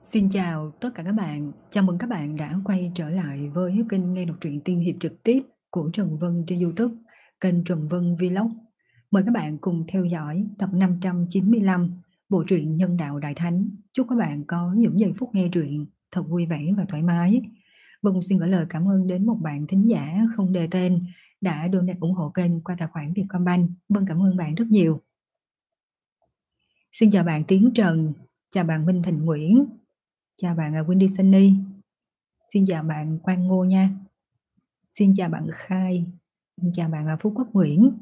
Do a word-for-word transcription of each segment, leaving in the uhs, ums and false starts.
Xin chào tất cả các bạn, chào mừng các bạn đã quay trở lại với kênh nghe đọc truyện tiên hiệp trực tiếp của Trần Vân trên YouTube, kênh Trần Vân Vlog. Mời các bạn cùng theo dõi tập năm trăm chín mươi lăm bộ truyện Nhân đạo Đại Thánh. Chúc các bạn có những giây phút nghe truyện thật vui vẻ và thoải mái. Vân xin gửi lời cảm ơn đến một bạn thính giả không đề tên đã donate ủng hộ kênh qua tài khoản Vietcombank. Vân cảm ơn bạn rất nhiều. Xin chào bạn Tiến Trần, chào bạn Minh Thịnh Nguyễn, chào bạn Wendy Sunny. Xin chào bạn Quang Ngô nha. Xin chào bạn Khai. Xin chào bạn Phú Quốc Nguyễn.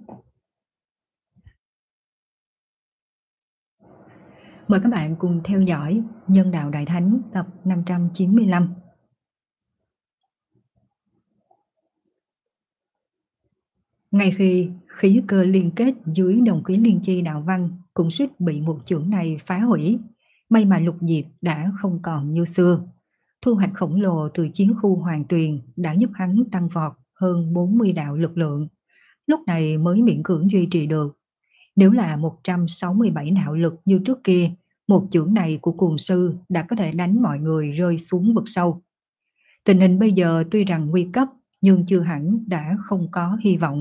Mời các bạn cùng theo dõi Nhân đạo Đại Thánh tập năm trăm chín mươi lăm. Ngay khi khí cơ liên kết dưới đồng khí liên chi đạo văn cũng suýt bị một chưởng này phá hủy, may mà Lục Diệp đã không còn như xưa. Thu hoạch khổng lồ từ chiến khu Hoàng Tuyền đã giúp hắn tăng vọt hơn bốn mươi đạo lực lượng, lúc này mới miễn cưỡng duy trì được. Nếu là một trăm sáu mươi bảy đạo lực như trước kia, một chưởng này của cuồng sư đã có thể đánh mọi người rơi xuống vực sâu. Tình hình bây giờ tuy rằng nguy cấp, nhưng chưa hẳn đã không có hy vọng.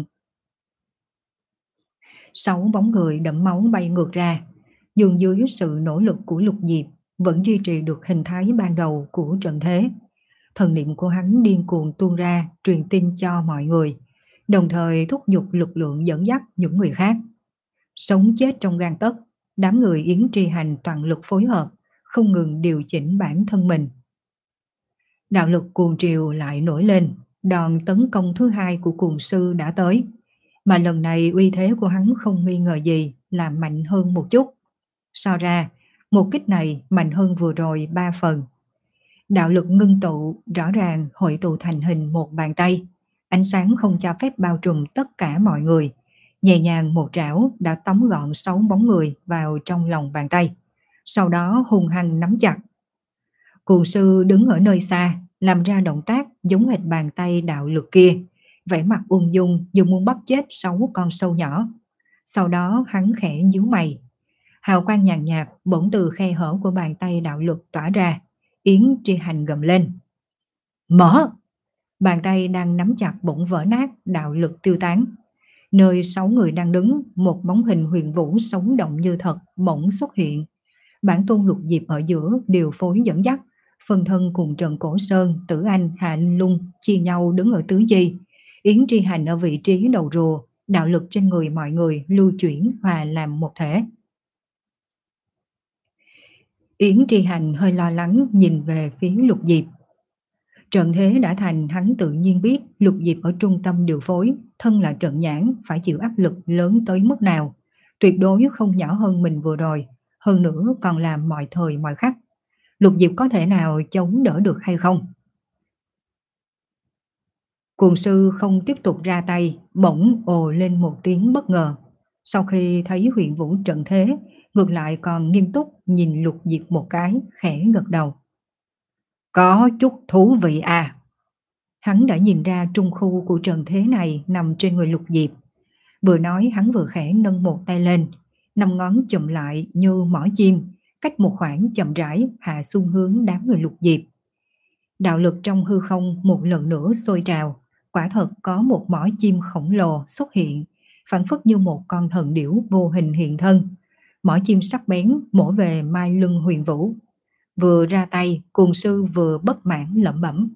Sáu bóng người đẫm máu bay ngược ra, nhưng dưới sự nỗ lực của Lục Diệp vẫn duy trì được hình thái ban đầu của trận thế. Thần niệm của hắn điên cuồng tuôn ra truyền tin cho mọi người, đồng thời thúc giục lực lượng dẫn dắt những người khác. Sống chết trong gang tấc, đám người Yến Tri Hành toàn lực phối hợp, không ngừng điều chỉnh bản thân mình. Đạo lực cuồng triều lại nổi lên, đòn tấn công thứ hai của cuồng sư đã tới. Mà lần này uy thế của hắn không nghi ngờ gì là mạnh hơn một chút. So ra, một kích này mạnh hơn vừa rồi ba phần. Đạo lực ngưng tụ rõ ràng hội tụ thành hình một bàn tay. Ánh sáng không cho phép bao trùm tất cả mọi người. Nhẹ nhàng một trảo đã tóm gọn sáu bóng người vào trong lòng bàn tay. Sau đó hung hăng nắm chặt. Cuồng sư đứng ở nơi xa, làm ra động tác giống hệt bàn tay đạo lực kia, vẻ mặt ung dung như muốn bóp chết sáu con sâu nhỏ. Sau đó hắn khẽ nhíu mày. Hào quang nhàn nhạt bỗng từ khe hở của bàn tay đạo lực tỏa ra. Yến Tri Hành gầm lên. Mở! Bàn tay đang nắm chặt bỗng vỡ nát, đạo lực tiêu tán. Nơi sáu người đang đứng, một bóng hình huyền vũ sống động như thật bỗng xuất hiện. Bản tôn Lục Diệp ở giữa điều phối dẫn dắt, phần thân cùng Trần Cổ Sơn, Tử Anh, Hạ Linh Lung chia nhau đứng ở tứ chi. Yến Tri Hành ở vị trí đầu rùa, đạo lực trên người mọi người lưu chuyển hòa làm một thể. Yến Tri Hành hơi lo lắng nhìn về phía Lục Diệp. Trận thế đã thành, hắn tự nhiên biết Lục Diệp ở trung tâm điều phối, thân là trận nhãn phải chịu áp lực lớn tới mức nào. Tuyệt đối không nhỏ hơn mình vừa rồi, hơn nữa còn làm mọi thời mọi khắc. Lục Diệp có thể nào chống đỡ được hay không? Cuồng sư không tiếp tục ra tay, bỗng ồ lên một tiếng bất ngờ. Sau khi thấy Huyền Vũ trận thế, ngược lại còn nghiêm túc nhìn Lục Diệp một cái, khẽ gật đầu. Có chút thú vị à. Hắn đã nhìn ra trung khu của trận thế này nằm trên người Lục Diệp. Vừa nói hắn vừa khẽ nâng một tay lên, năm ngón chụm lại như mỏ chim, cách một khoảng chậm rãi hạ xuống hướng đám người Lục Diệp. Đạo lực trong hư không một lần nữa sôi trào, quả thật có một mỏ chim khổng lồ xuất hiện, phảng phất như một con thần điểu vô hình hiện thân. Mỏ chim sắc bén mổ về mai lưng Huyền Vũ. Vừa ra tay, cuồng sư vừa bất mãn lẩm bẩm.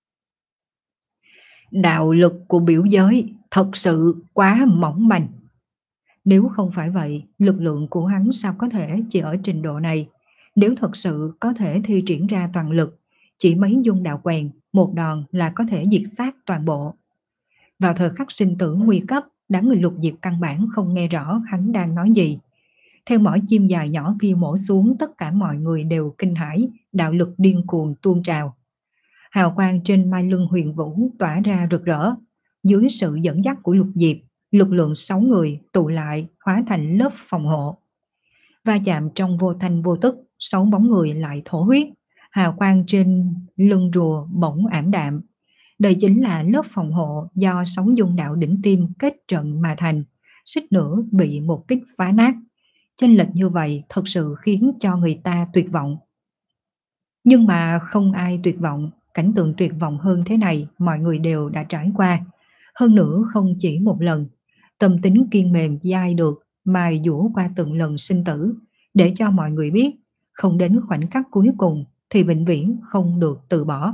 Đạo lực của biểu giới thật sự quá mỏng manh. Nếu không phải vậy, lực lượng của hắn sao có thể chỉ ở trình độ này? Nếu thật sự có thể thi triển ra toàn lực, chỉ mấy dung đạo quèn, một đòn là có thể diệt sát toàn bộ. Vào thời khắc sinh tử nguy cấp, đám người Lục Diệp căn bản không nghe rõ hắn đang nói gì. Theo mỏi chim dài nhỏ kia mổ xuống, tất cả mọi người đều kinh hãi, đạo lực điên cuồng tuôn trào. Hào quang trên mai lưng Huyền Vũ tỏa ra rực rỡ. Dưới sự dẫn dắt của Lục Diệp, lực lượng sáu người tụ lại hóa thành lớp phòng hộ. Va chạm trong vô thanh vô tức, sáu bóng người lại thổ huyết. Hào quang trên lưng rùa bỗng ảm đạm. Đây chính là lớp phòng hộ do sáu dung đạo đỉnh tim kết trận mà thành, suýt nữa bị một kích phá nát. Chênh lệch như vậy thật sự khiến cho người ta tuyệt vọng. Nhưng mà không ai tuyệt vọng, cảnh tượng tuyệt vọng hơn thế này mọi người đều đã trải qua. Hơn nữa không chỉ một lần, tâm tính kiên mềm dai được mài dũa qua từng lần sinh tử, để cho mọi người biết, không đến khoảnh khắc cuối cùng thì vĩnh viễn không được từ bỏ.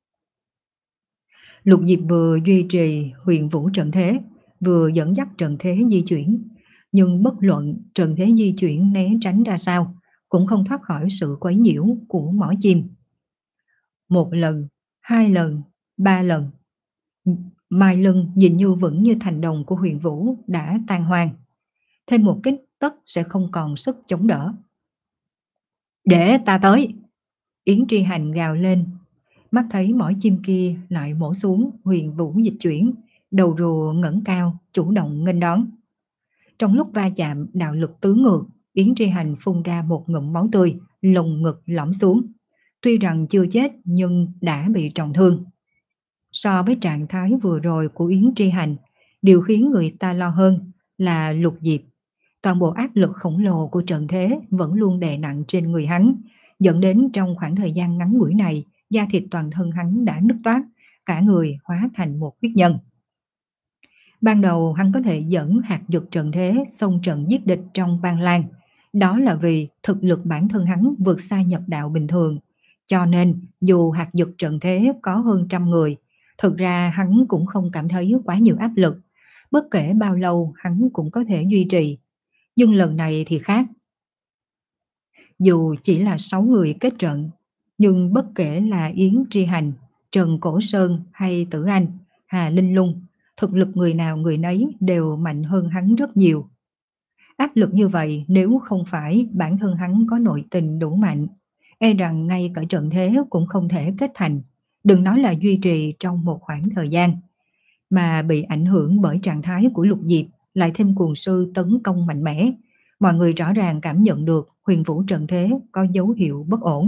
Lục Diệp vừa duy trì huyền vũ trận thế, vừa dẫn dắt trận thế di chuyển, nhưng bất luận trận thế di chuyển né tránh ra sao, cũng không thoát khỏi sự quấy nhiễu của mỏ chim. Một lần, hai lần, ba lần, mai lưng nhìn như vững như thành đồng của huyền vũ đã tan hoang. Thêm một kích tất sẽ không còn sức chống đỡ. Để ta tới! Yến Tri Hành gào lên. Mắt thấy mỏi chim kia lại mổ xuống, huyền vũ dịch chuyển, đầu rùa ngẩng cao, chủ động nghênh đón. Trong lúc va chạm đạo lực tứ ngược, Yến Tri Hành phun ra một ngụm máu tươi, lồng ngực lõm xuống. Tuy rằng chưa chết nhưng đã bị trọng thương. So với trạng thái vừa rồi của Yến Tri Hành, điều khiến người ta lo hơn là Lục Diệp. Toàn bộ áp lực khổng lồ của trận thế vẫn luôn đè nặng trên người hắn, dẫn đến trong khoảng thời gian ngắn ngủi này, da thịt toàn thân hắn đã nứt toát, cả người hóa thành một huyết nhân. Ban đầu hắn có thể dẫn hạt dược trận thế xông trận giết địch trong Ban Lan, đó là vì thực lực bản thân hắn vượt xa nhập đạo bình thường. Cho nên dù hạt dược trận thế có hơn trăm người, thực ra hắn cũng không cảm thấy quá nhiều áp lực, bất kể bao lâu hắn cũng có thể duy trì. Nhưng lần này thì khác. Dù chỉ là sáu người kết trận, nhưng bất kể là Yến Tri Hành, Trần Cổ Sơn hay Tử Anh, Hà Linh Lung, thực lực người nào người nấy đều mạnh hơn hắn rất nhiều. Áp lực như vậy nếu không phải bản thân hắn có nội tình đủ mạnh, e rằng ngay cả trận thế cũng không thể kết thành, đừng nói là duy trì trong một khoảng thời gian. Mà bị ảnh hưởng bởi trạng thái của Lục Diệp, lại thêm cuồng sư tấn công mạnh mẽ, mọi người rõ ràng cảm nhận được huyền vũ trận thế có dấu hiệu bất ổn.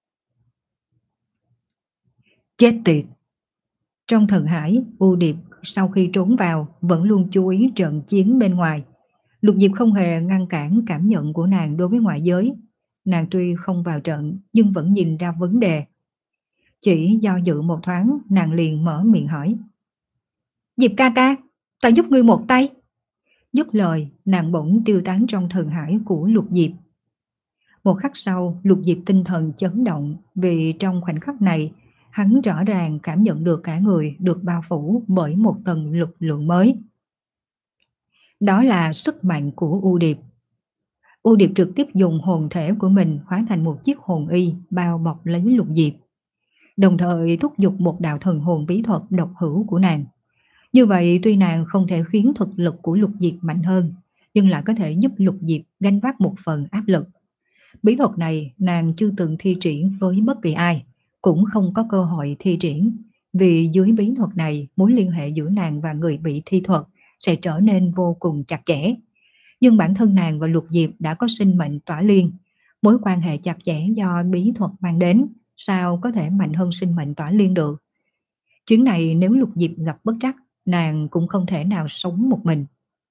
Chết tiệt! Trong thần hải, U Điệp sau khi trốn vào vẫn luôn chú ý trận chiến bên ngoài. Lục Diệp không hề ngăn cản cảm nhận của nàng đối với ngoại giới. Nàng tuy không vào trận nhưng vẫn nhìn ra vấn đề. Chỉ do dự một thoáng, nàng liền mở miệng hỏi. Diệp ca ca, ta giúp ngươi một tay. Dứt lời, nàng bỗng tiêu tán trong thần hải của Lục Diệp. Một khắc sau, Lục Diệp tinh thần chấn động vì trong khoảnh khắc này, hắn rõ ràng cảm nhận được cả người được bao phủ bởi một tầng lực lượng mới. Đó là sức mạnh của U Điệp. U Điệp trực tiếp dùng hồn thể của mình hóa thành một chiếc hồn y bao bọc lấy Lục Diệp, đồng thời thúc giục một đạo thần hồn bí thuật độc hữu của nàng. Như vậy tuy nàng không thể khiến thực lực của Lục Diệp mạnh hơn, nhưng lại có thể giúp Lục Diệp gánh vác một phần áp lực. Bí thuật này nàng chưa từng thi triển với bất kỳ ai, cũng không có cơ hội thi triển, vì dưới bí thuật này mối liên hệ giữa nàng và người bị thi thuật sẽ trở nên vô cùng chặt chẽ. Nhưng bản thân nàng và Lục Diệp đã có sinh mệnh tỏa liên, mối quan hệ chặt chẽ do bí thuật mang đến, sao có thể mạnh hơn sinh mệnh tỏa liên được. Chuyến này nếu Lục Diệp gặp bất trắc, nàng cũng không thể nào sống một mình.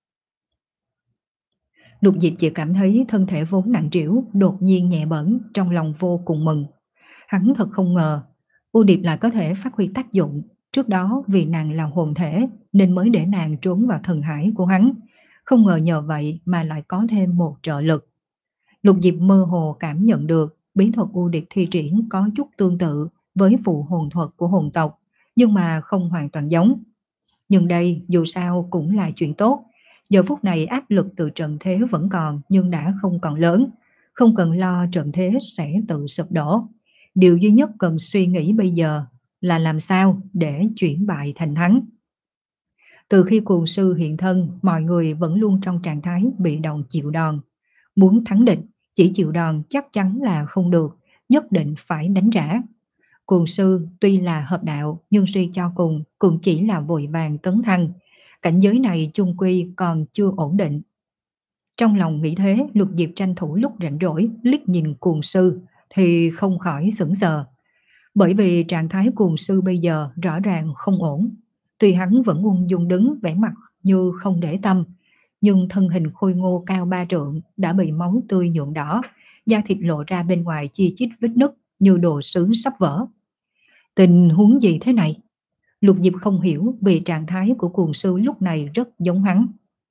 Lục Diệp chỉ cảm thấy thân thể vốn nặng trĩu đột nhiên nhẹ bẫng, trong lòng vô cùng mừng. Hắn thật không ngờ U Điệp lại có thể phát huy tác dụng. Trước đó vì nàng là hồn thể nên mới để nàng trốn vào thần hải của hắn, không ngờ nhờ vậy mà lại có thêm một trợ lực. Lục Diệp mơ hồ cảm nhận được bí thuật U Điệp thi triển có chút tương tự với phụ hồn thuật của hồn tộc, nhưng mà không hoàn toàn giống. Nhưng đây dù sao cũng là chuyện tốt. Giờ phút này áp lực từ trận thế vẫn còn nhưng đã không còn lớn, không cần lo trận thế sẽ tự sụp đổ. Điều duy nhất cần suy nghĩ bây giờ là làm sao để chuyển bại thành thắng. Từ khi cuồng sư hiện thân, mọi người vẫn luôn trong trạng thái bị động chịu đòn. Muốn thắng địch, chỉ chịu đòn chắc chắn là không được, nhất định phải đánh trả. Cuồng sư tuy là hợp đạo nhưng suy cho cùng cũng chỉ là vội vàng tấn thăng. Cảnh giới này chung quy còn chưa ổn định. Trong lòng nghĩ thế, Lục Diệp tranh thủ lúc rảnh rỗi liếc nhìn cuồng sư thì không khỏi sững sờ. Bởi vì trạng thái cuồng sư bây giờ rõ ràng không ổn. Tuy hắn vẫn ung dung đứng vẻ mặt như không để tâm, nhưng thân hình khôi ngô cao ba trượng đã bị máu tươi nhuộm đỏ, da thịt lộ ra bên ngoài chi chít vết nứt, như đồ sứ sắp vỡ. Tình huống gì thế này? Lục Diệp không hiểu vì trạng thái của cuồng sư lúc này rất giống hắn.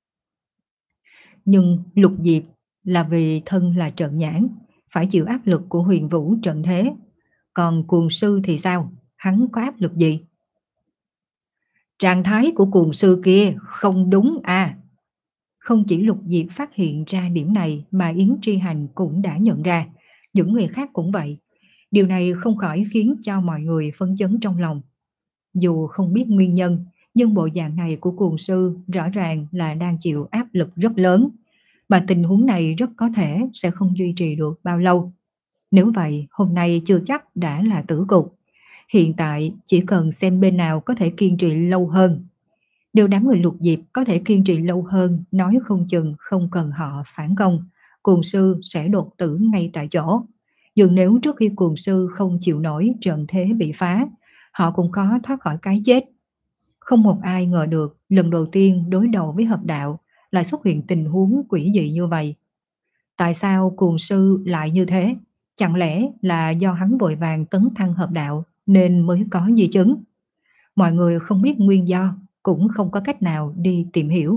Nhưng Lục Diệp là vì thân là trận nhãn, phải chịu áp lực của huyền vũ trận thế. Còn cuồng sư thì sao? Hắn có áp lực gì? Trạng thái của cuồng sư kia không đúng à? Không chỉ Lục Diệp phát hiện ra điểm này mà Yến Tri Hành cũng đã nhận ra. Những người khác cũng vậy. Điều này không khỏi khiến cho mọi người phấn chấn trong lòng. Dù không biết nguyên nhân, nhưng bộ dạng này của cuồng sư rõ ràng là đang chịu áp lực rất lớn. Mà tình huống này rất có thể sẽ không duy trì được bao lâu. Nếu vậy, hôm nay chưa chắc đã là tử cục. Hiện tại chỉ cần xem bên nào có thể kiên trì lâu hơn. Nếu đám người Lục Diệp có thể kiên trì lâu hơn, nói không chừng không cần họ phản công, cuồng sư sẽ đột tử ngay tại chỗ. Nhưng nếu trước khi cuồng sư không chịu nổi trận thế bị phá, họ cũng khó thoát khỏi cái chết. Không một ai ngờ được lần đầu tiên đối đầu với hợp đạo lại xuất hiện tình huống quỷ dị như vậy. Tại sao cuồng sư lại như thế? Chẳng lẽ là do hắn vội vàng tấn thăng hợp đạo nên mới có di chứng? Mọi người không biết nguyên do, cũng không có cách nào đi tìm hiểu.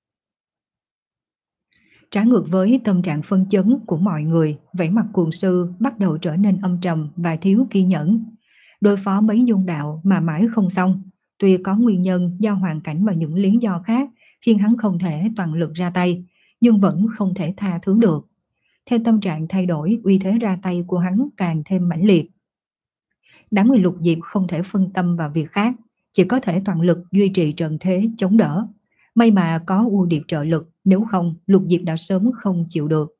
Trái ngược với tâm trạng phân chấn của mọi người, vẻ mặt cuồng sư bắt đầu trở nên âm trầm và thiếu kiên nhẫn. Đối phó mấy dung đạo mà mãi không xong, tuy có nguyên nhân do hoàn cảnh và những lý do khác khiến hắn không thể toàn lực ra tay, nhưng vẫn không thể tha thứ được. Theo tâm trạng thay đổi, uy thế ra tay của hắn càng thêm mãnh liệt. Đám người Lục Diệp không thể phân tâm vào việc khác, chỉ có thể toàn lực duy trì trận thế chống đỡ. May mà có U Điệp trợ lực, nếu không Lục Diệp đã sớm không chịu được.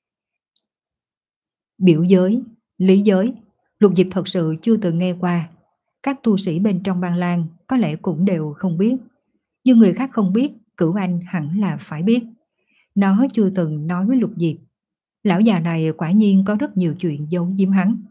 Biểu giới, lý giới, Lục Diệp thật sự chưa từng nghe qua. Các tu sĩ bên trong Bang Lang có lẽ cũng đều không biết. Nhưng người khác không biết, Cửu Anh hẳn là phải biết. Nó chưa từng nói với Lục Diệp. Lão già này quả nhiên có rất nhiều chuyện giấu giếm hắn.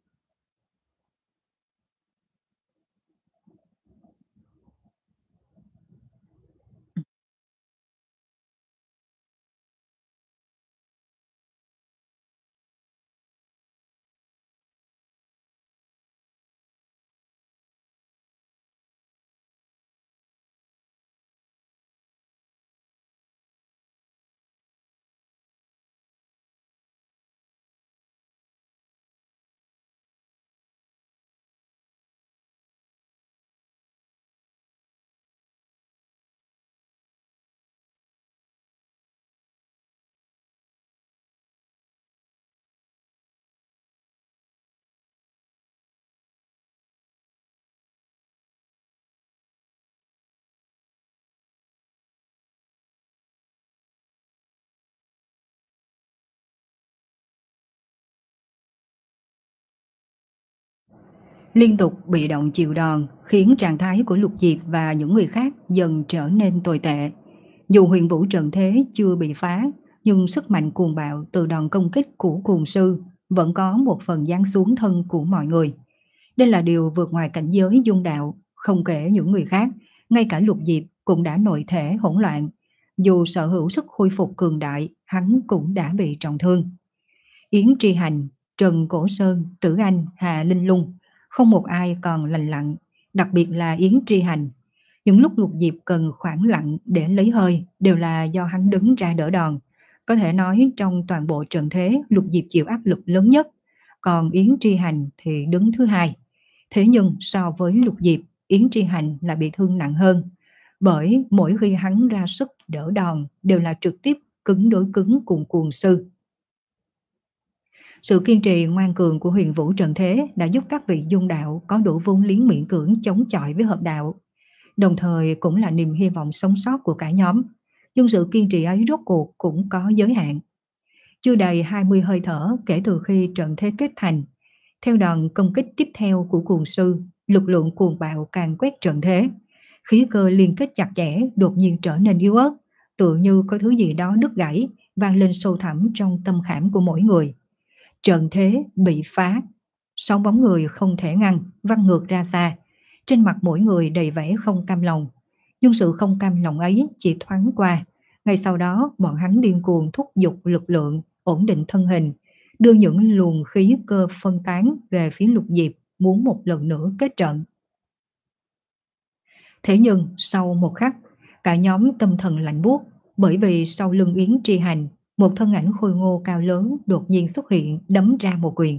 Liên tục bị động chịu đòn khiến trạng thái của Lục Diệp và những người khác dần trở nên tồi tệ. Dù huyền vũ trận thế chưa bị phá, nhưng sức mạnh cuồng bạo từ đòn công kích của cuồng sư vẫn có một phần giáng xuống thân của mọi người. Đây là điều vượt ngoài cảnh giới dung đạo, không kể những người khác, ngay cả Lục Diệp cũng đã nội thể hỗn loạn. Dù sở hữu sức khôi phục cường đại, hắn cũng đã bị trọng thương. Yến Tri Hành, Trần Cổ Sơn, Tử Anh, Hà Linh Lung, không một ai còn lành lặn, đặc biệt là Yến Tri Hành. Những lúc Lục Diệp cần khoảng lặng để lấy hơi đều là do hắn đứng ra đỡ đòn. Có thể nói trong toàn bộ trận thế, Lục Diệp chịu áp lực lớn nhất, còn Yến Tri Hành thì đứng thứ hai. Thế nhưng so với Lục Diệp, Yến Tri Hành là bị thương nặng hơn, bởi mỗi khi hắn ra sức đỡ đòn đều là trực tiếp cứng đối cứng cùng cuồng sư. Sự kiên trì ngoan cường của huyền vũ trận thế đã giúp các vị dung đạo có đủ vốn liếng miễn cưỡng chống chọi với hợp đạo, đồng thời cũng là niềm hy vọng sống sót của cả nhóm. Nhưng sự kiên trì ấy rốt cuộc cũng có giới hạn. Chưa đầy hai mươi hơi thở kể từ khi trận thế kết thành, theo đòn công kích tiếp theo của cuồng sư, lực lượng cuồng bạo càng quét trận thế. Khí cơ liên kết chặt chẽ đột nhiên trở nên yếu ớt, tựa như có thứ gì đó đứt gãy, vang lên sâu thẳm trong tâm khảm của mỗi người. Trận thế bị phá, sáu bóng người không thể ngăn, văng ngược ra xa. Trên mặt mỗi người đầy vẻ không cam lòng. Nhưng sự không cam lòng ấy chỉ thoáng qua. Ngay sau đó bọn hắn điên cuồng thúc giục lực lượng, ổn định thân hình, đưa những luồng khí cơ phân tán về phía Lục Diệp, muốn một lần nữa kết trận. Thế nhưng sau một khắc, cả nhóm tâm thần lạnh buốt, bởi vì sau lưng Yến Tri Hành, một thân ảnh khôi ngô cao lớn đột nhiên xuất hiện, đấm ra một quyền.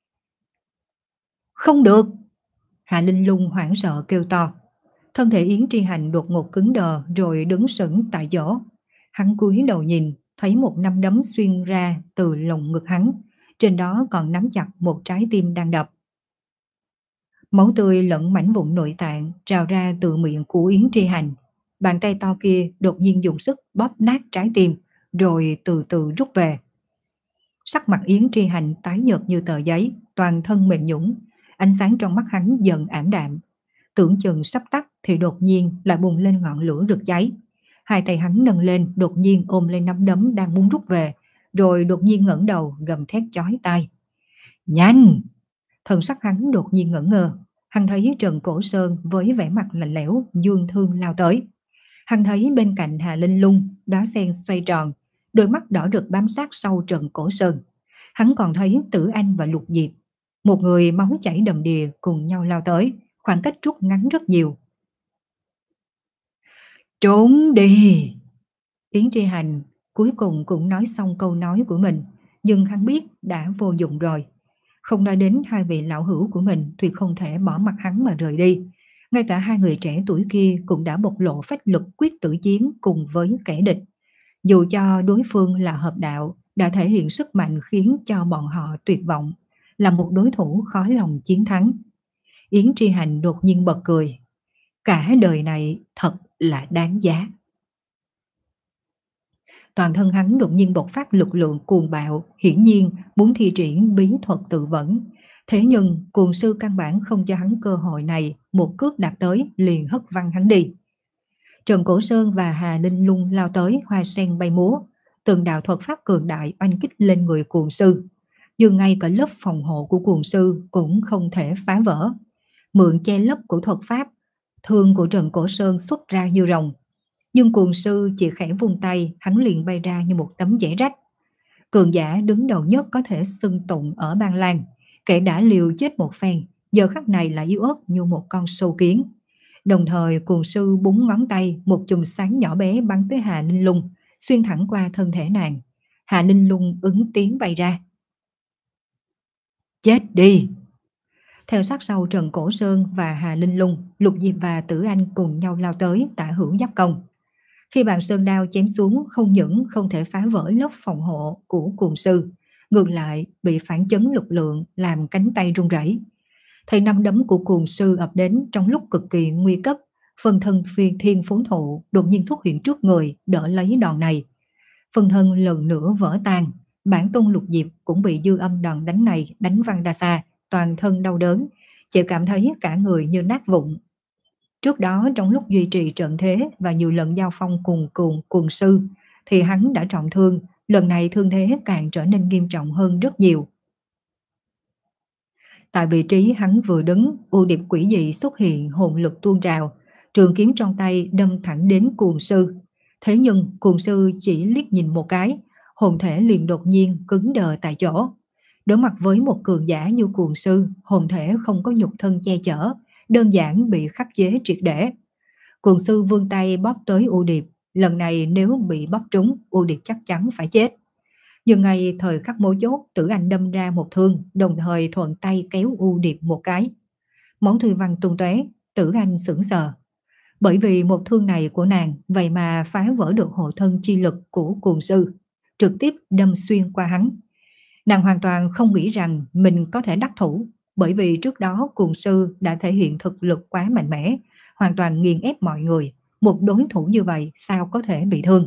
Không được! Hạ Linh Lung hoảng sợ kêu to. Thân thể Yến Tri Hành đột ngột cứng đờ rồi đứng sững tại chỗ. Hắn cúi đầu nhìn, thấy một nắm đấm xuyên ra từ lồng ngực hắn, trên đó còn nắm chặt một trái tim đang đập. Máu tươi lẫn mảnh vụn nội tạng trào ra từ miệng của Yến Tri Hành. Bàn tay to kia đột nhiên dùng sức bóp nát trái tim, rồi từ từ rút về. Sắc mặt Yến Tri Hành tái nhợt như tờ giấy, toàn thân mềm nhũn, ánh sáng trong mắt hắn dần ảm đạm. Tưởng chừng sắp tắt thì đột nhiên lại bùng lên ngọn lửa rực cháy. Hai tay hắn nâng lên, đột nhiên ôm lên nắm đấm đang muốn rút về, rồi đột nhiên ngẩng đầu gầm thét chói tai. Nhanh! Thần sắc hắn đột nhiên ngẩn ngơ. Hắn thấy Trần Cổ Sơn với vẻ mặt lạnh lẽo, dương thương lao tới. Hắn thấy bên cạnh Hà Linh Lung, đóa sen xoay tròn, đôi mắt đỏ rực bám sát sau Trần Cổ Sơn. Hắn còn thấy Tử Anh và Lục Diệp, một người máu chảy đầm đìa cùng nhau lao tới, khoảng cách rút ngắn rất nhiều. Trốn đi! Yến Tri Hành cuối cùng cũng nói xong câu nói của mình, nhưng hắn biết đã vô dụng rồi. Không nói đến hai vị lão hữu của mình thì không thể bỏ mặc hắn mà rời đi. Ngay cả hai người trẻ tuổi kia cũng đã bộc lộ phách lực quyết tử chiến cùng với kẻ địch. Dù cho đối phương là hợp đạo, đã thể hiện sức mạnh khiến cho bọn họ tuyệt vọng, là một đối thủ khó lòng chiến thắng. Yến Tri Hành đột nhiên bật cười. Cả đời này thật là đáng giá. Toàn thân hắn đột nhiên bộc phát lực lượng cuồng bạo, hiển nhiên muốn thi triển bí thuật tự vẫn. Thế nhưng cuồng sư căn bản không cho hắn cơ hội này, một cước đạp tới liền hất văng hắn đi. Trần Cổ Sơn và Hà Linh Lung lao tới, hoa sen bay múa, từng đạo thuật pháp cường đại oanh kích lên người cuồng sư. Nhưng ngay cả lớp phòng hộ của cuồng sư cũng không thể phá vỡ. Mượn che lấp của thuật pháp, thương của Trần Cổ Sơn xuất ra như rồng. Nhưng cuồng sư chỉ khẽ vung tay, hắn liền bay ra như một tấm giấy rách. Cường giả đứng đầu nhất có thể xưng tụng ở Ban Lan, kẻ đã liều chết một phen, giờ khắc này lại yếu ớt như một con sâu kiến. Đồng thời cuồng sư búng ngón tay, một chùm sáng nhỏ bé bắn tới Hà Linh Lung, xuyên thẳng qua thân thể nàng. Hà Linh Lung ứng tiếng bay ra. Chết đi! Theo sát sau Trần Cổ Sơn và Hà Linh Lung, Lục Diệp và Tử Anh cùng nhau lao tới tả hữu giáp công. Khi bàn sơn đao chém xuống, không những không thể phá vỡ lớp phòng hộ của cuồng sư, ngược lại bị phản chấn lực lượng làm cánh tay run rẩy. Thấy năm đấm của cuồng sư ập đến trong lúc cực kỳ nguy cấp, phân thân phi thiên phú thụ đột nhiên xuất hiện trước người đỡ lấy đòn này. Phân thân lần nữa vỡ tan, bản tôn Lục Diệp cũng bị dư âm đòn đánh này đánh văng ra xa, toàn thân đau đớn, chỉ cảm thấy cả người như nát vụn. Trước đó trong lúc duy trì trận thế và nhiều lần giao phong cùng cuồng cuồng sư thì hắn đã trọng thương, lần này thương thế càng trở nên nghiêm trọng hơn rất nhiều. Tại vị trí hắn vừa đứng, u điệp quỷ dị xuất hiện, hồn lực tuôn trào, trường kiếm trong tay đâm thẳng đến cuồng sư. Thế nhưng cuồng sư chỉ liếc nhìn một cái, hồn thể liền đột nhiên cứng đờ tại chỗ. Đối mặt với một cường giả như cuồng sư, hồn thể không có nhục thân che chở, đơn giản bị khắc chế triệt để. Cuồng sư vươn tay bóp tới u điệp, lần này nếu bị bóp trúng, u điệp chắc chắn phải chết. Nhưng ngay thời khắc mấu chốt, Tử Anh đâm ra một thương, đồng thời thuận tay kéo u điệp một cái. Máu tươi văng tung tóe, Tử Anh sững sờ. Bởi vì một thương này của nàng vậy mà phá vỡ được hộ thân chi lực của cuồng sư, trực tiếp đâm xuyên qua hắn. Nàng hoàn toàn không nghĩ rằng mình có thể đắc thủ, bởi vì trước đó cuồng sư đã thể hiện thực lực quá mạnh mẽ, hoàn toàn nghiền ép mọi người. Một đối thủ như vậy sao có thể bị thương?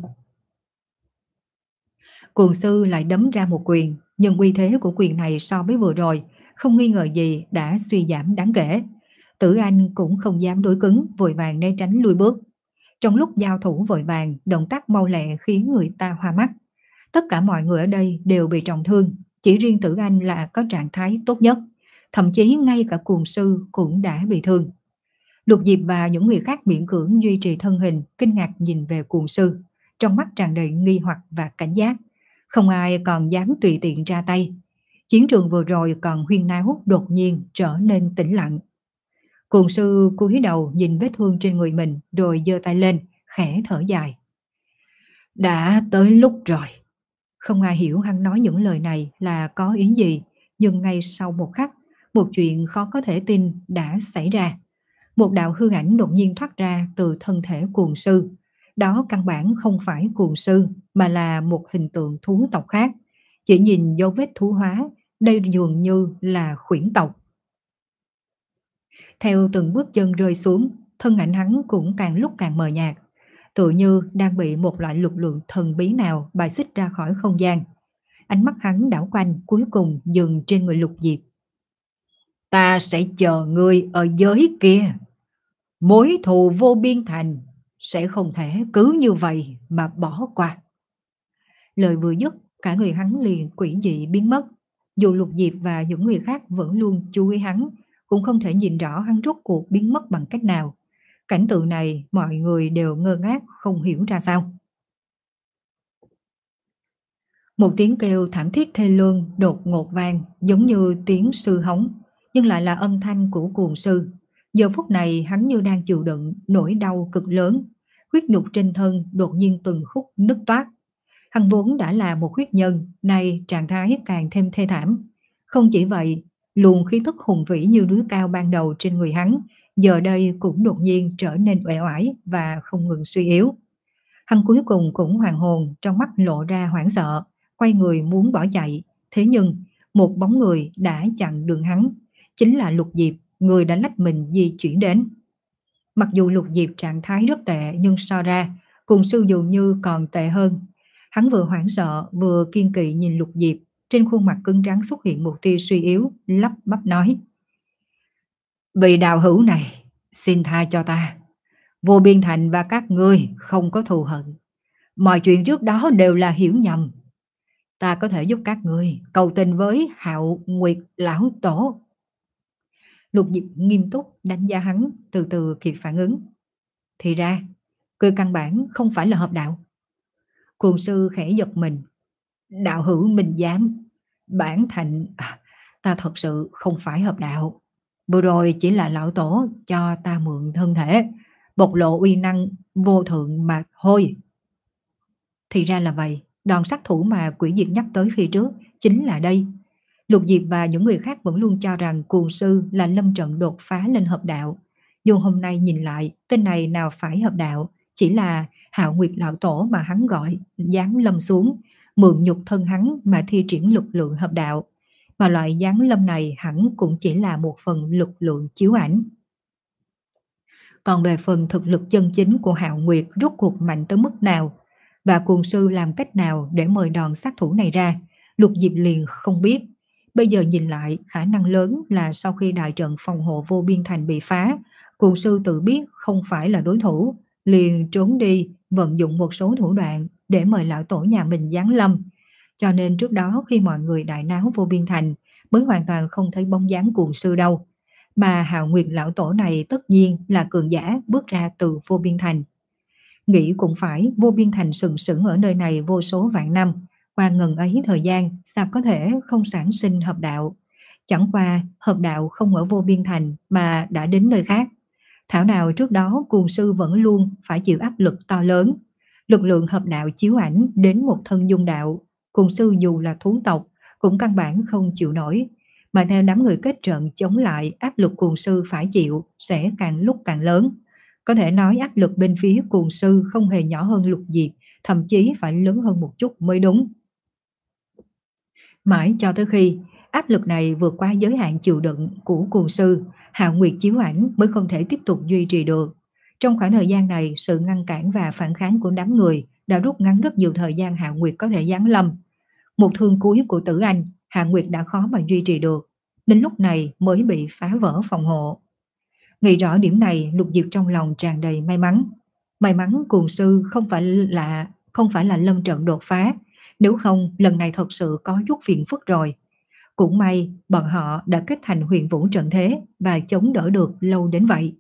Cuồng sư lại đấm ra một quyền, nhưng uy thế của quyền này so với vừa rồi không nghi ngờ gì đã suy giảm đáng kể. Tử Anh cũng không dám đối cứng, vội vàng né tránh lui bước. Trong lúc giao thủ vội vàng, động tác mau lẹ khiến người ta hoa mắt. Tất cả mọi người ở đây đều bị trọng thương, chỉ riêng Tử Anh là có trạng thái tốt nhất. Thậm chí ngay cả cuồng sư cũng đã bị thương. Lục Diệp và những người khác miễn cưỡng duy trì thân hình, kinh ngạc nhìn về cuồng sư, trong mắt tràn đầy nghi hoặc và cảnh giác. Không ai còn dám tùy tiện ra tay. Chiến trường vừa rồi còn huyên náo đột nhiên trở nên tĩnh lặng. Cuồng sư cúi đầu nhìn vết thương trên người mình rồi giơ tay lên, khẽ thở dài. Đã tới lúc rồi. Không ai hiểu hắn nói những lời này là có ý gì, nhưng ngay sau một khắc, một chuyện khó có thể tin đã xảy ra. Một đạo hư ảnh đột nhiên thoát ra từ thân thể cuồng sư. Đó căn bản không phải cuồng sư, mà là một hình tượng thú tộc khác. Chỉ nhìn dấu vết thú hóa, đây dường như là khuyển tộc. Theo từng bước chân rơi xuống, thân ảnh hắn cũng càng lúc càng mờ nhạt, tựa như đang bị một loại lực lượng thần bí nào bài xích ra khỏi không gian. Ánh mắt hắn đảo quanh cuối cùng dừng trên người Lục Diệp. Ta sẽ chờ ngươi ở giới kia. Mối thù vô biên thành sẽ không thể cứ như vậy mà bỏ qua. Lời vừa dứt, cả người hắn liền quỷ dị biến mất. Dù Lục Diệp và những người khác vẫn luôn chú ý hắn, cũng không thể nhìn rõ hắn rốt cuộc biến mất bằng cách nào. Cảnh tượng này mọi người đều ngơ ngác không hiểu ra sao. Một tiếng kêu thảm thiết thê lương đột ngột vang, giống như tiếng sư hống, nhưng lại là âm thanh của cuồng sư. Giờ phút này hắn như đang chịu đựng nỗi đau cực lớn, huyết nhục trên thân đột nhiên từng khúc nứt toát. Hắn vốn đã là một huyết nhân, nay trạng thái càng thêm thê thảm. Không chỉ vậy, luồng khí tức hùng vĩ như núi cao ban đầu trên người hắn, giờ đây cũng đột nhiên trở nên uể oải và không ngừng suy yếu. Hắn cuối cùng cũng hoàn hồn, trong mắt lộ ra hoảng sợ, quay người muốn bỏ chạy. Thế nhưng, một bóng người đã chặn đường hắn, chính là Lục Diệp, người đã lách mình di chuyển đến. Mặc dù Lục Diệp trạng thái rất tệ, nhưng so ra, cùng sư dường như còn tệ hơn. Hắn vừa hoảng sợ, vừa kiên kỵ nhìn Lục Diệp, trên khuôn mặt cứng rắn xuất hiện một tia suy yếu, lắp bắp nói. Vị đạo hữu này, xin tha cho ta. Vô Biên Thành và các ngươi không có thù hận. Mọi chuyện trước đó đều là hiểu nhầm. Ta có thể giúp các ngươi cầu tình với Hạo Nguyệt lão tổ. Lục Diệp nghiêm túc đánh giá hắn, từ từ kịp phản ứng. Thì ra, ngươi căn bản không phải là hợp đạo. Cuồng sư khẽ giật mình. Đạo hữu mình dám. Bản thành à, ta thật sự không phải hợp đạo. Vừa rồi chỉ là lão tổ cho ta mượn thân thể, bộc lộ uy năng vô thượng mà thôi. Thì ra là vậy, đòn sát thủ mà Quỷ Diệp nhắc tới khi trước chính là đây. Lục Diệp và những người khác vẫn luôn cho rằng cuồng sư là lâm trận đột phá lên hợp đạo. Dù hôm nay nhìn lại, tên này nào phải hợp đạo, chỉ là Hạo Nguyệt lão tổ mà hắn gọi, giáng lâm xuống, mượn nhục thân hắn mà thi triển lực lượng hợp đạo. Mà loại giáng lâm này hẳn cũng chỉ là một phần lực lượng chiếu ảnh. Còn về phần thực lực chân chính của Hạo Nguyệt rốt cuộc mạnh tới mức nào, và cuồng sư làm cách nào để mời đòn sát thủ này ra, Lục Diệp liền không biết. Bây giờ nhìn lại, khả năng lớn là sau khi đại trận phòng hộ Vô Biên Thành bị phá, cuồng sư tự biết không phải là đối thủ, liền trốn đi, vận dụng một số thủ đoạn để mời lão tổ nhà mình giáng lâm. Cho nên trước đó khi mọi người đại náo Vô Biên Thành mới hoàn toàn không thấy bóng dáng cuồng sư đâu. Mà Hạo Nguyệt lão tổ này tất nhiên là cường giả bước ra từ Vô Biên Thành. Nghĩ cũng phải, Vô Biên Thành sừng sững ở nơi này vô số vạn năm, qua ngần ấy thời gian sao có thể không sản sinh hợp đạo. Chẳng qua hợp đạo không ở Vô Biên Thành mà đã đến nơi khác. Thảo nào trước đó cuồng sư vẫn luôn phải chịu áp lực to lớn. Lực lượng hợp đạo chiếu ảnh đến một thân dung đạo, cuồng sư dù là thú tộc cũng căn bản không chịu nổi. Mà theo đám người kết trận chống lại, áp lực cuồng sư phải chịu sẽ càng lúc càng lớn. Có thể nói áp lực bên phía cuồng sư không hề nhỏ hơn Lục Diệp, thậm chí phải lớn hơn một chút mới đúng. Mãi cho tới khi áp lực này vượt qua giới hạn chịu đựng của cuồng sư, Hạo Nguyệt chiếu ảnh mới không thể tiếp tục duy trì được. Trong khoảng thời gian này, sự ngăn cản và phản kháng của đám người đã rút ngắn rất nhiều thời gian Hạo Nguyệt có thể giáng lâm. Một thương cuối của Tử Anh, Hạo Nguyệt đã khó mà duy trì được, đến lúc này mới bị phá vỡ phòng hộ. Nghĩ rõ điểm này, Lục Diệp trong lòng tràn đầy may mắn. May mắn cuồng sư không phải là không phải là lâm trận đột phá, nếu không lần này thật sự có chút phiền phức rồi. Cũng may bọn họ đã kết thành huyền vũ trận thế và chống đỡ được lâu đến vậy.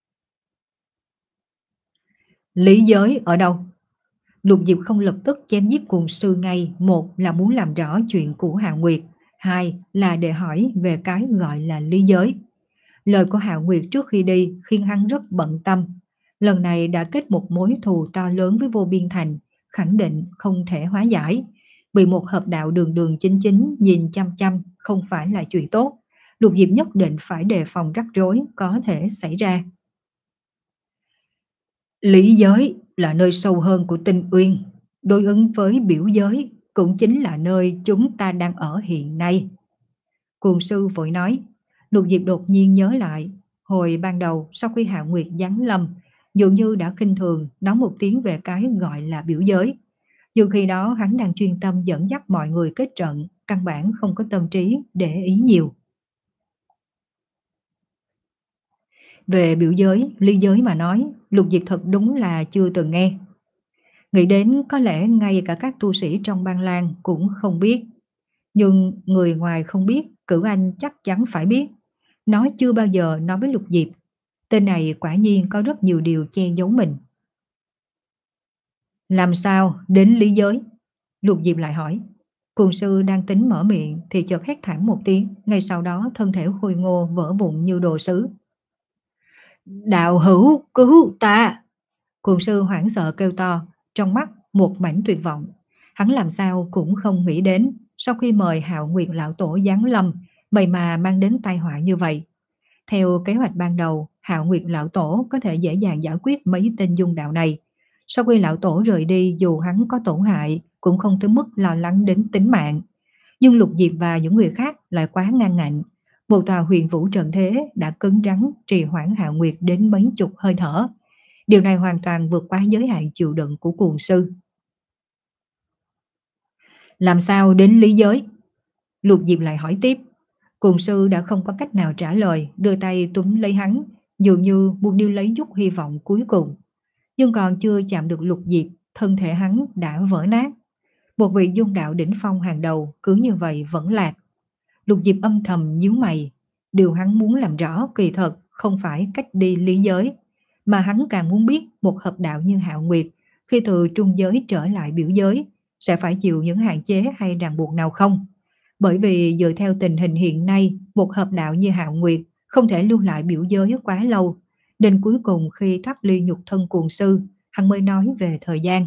Lý giới ở đâu? Lục Diệp không lập tức chém giết cuồng sư ngay, một là muốn làm rõ chuyện của Hạo Nguyệt, hai là để hỏi về cái gọi là lý giới. Lời của Hạo Nguyệt trước khi đi khiến hắn rất bận tâm. Lần này đã kết một mối thù to lớn với Vô Biên Thành, khẳng định không thể hóa giải. Bị một hợp đạo đường đường chính chính nhìn chăm chăm không phải là chuyện tốt. Lục Diệp nhất định phải đề phòng rắc rối có thể xảy ra. Lý giới là nơi sâu hơn của Tinh Uyên, đối ứng với biểu giới cũng chính là nơi chúng ta đang ở hiện nay. Cuồng sư vội nói. Lục Diệp đột nhiên nhớ lại, hồi ban đầu sau khi Hạo Nguyệt giáng lâm, dường như đã khinh thường nói một tiếng về cái gọi là biểu giới. Dù khi đó hắn đang chuyên tâm dẫn dắt mọi người kết trận, căn bản không có tâm trí để ý nhiều. Về biểu giới, ly giới mà nói, Lục Diệp thật đúng là chưa từng nghe. Nghĩ đến có lẽ ngay cả các tu sĩ trong Bang Lang cũng không biết. Nhưng người ngoài không biết, Cửu Anh chắc chắn phải biết. Nó chưa bao giờ nói với Lục Diệp. Tên này quả nhiên có rất nhiều điều che giấu mình. Làm sao đến lý giới? Lục Diệp lại hỏi. Cuồng sư đang tính mở miệng thì chợt hét thảm một tiếng, ngay sau đó thân thể khôi ngô vỡ vụn như đồ sứ. Đạo hữu cứu ta! Cuồng sư hoảng sợ kêu to, trong mắt một mảnh tuyệt vọng. Hắn làm sao cũng không nghĩ đến, sau khi mời Hạo Nguyệt lão tổ giáng lâm, vậy mà mang đến tai họa như vậy. Theo kế hoạch ban đầu, Hạo Nguyệt lão tổ có thể dễ dàng giải quyết mấy tên dung đạo này. Sau khi lão tổ rời đi, dù hắn có tổn hại cũng không tới mức lo lắng đến tính mạng. Nhưng Lục Diệp và những người khác lại quá ngang ngạnh. Một tòa huyền vũ trận thế đã cứng rắn trì hoãn Hạo Nguyệt đến mấy chục hơi thở. Điều này hoàn toàn vượt quá giới hạn chịu đựng của cuồng sư. Làm sao đến lý giới? Lục Diệp lại hỏi tiếp. Cuồng sư đã không có cách nào trả lời, đưa tay túm lấy hắn, dường như buông điêu lấy chút hy vọng cuối cùng. Nhưng còn chưa chạm được Lục Diệp, thân thể hắn đã vỡ nát. Một vị dung đạo đỉnh phong hàng đầu cứ như vậy vẫn lạc. Lục Diệp âm thầm nhíu mày. Điều hắn muốn làm rõ kỳ thật không phải cách đi lý giới, mà hắn càng muốn biết một hợp đạo như Hạo Nguyệt khi từ trung giới trở lại biểu giới sẽ phải chịu những hạn chế hay ràng buộc nào không. Bởi vì dựa theo tình hình hiện nay, một hợp đạo như Hạo Nguyệt không thể lưu lại biểu giới quá lâu, nên cuối cùng khi thoát ly nhục thân cuồng sư, hắn mới nói về thời gian.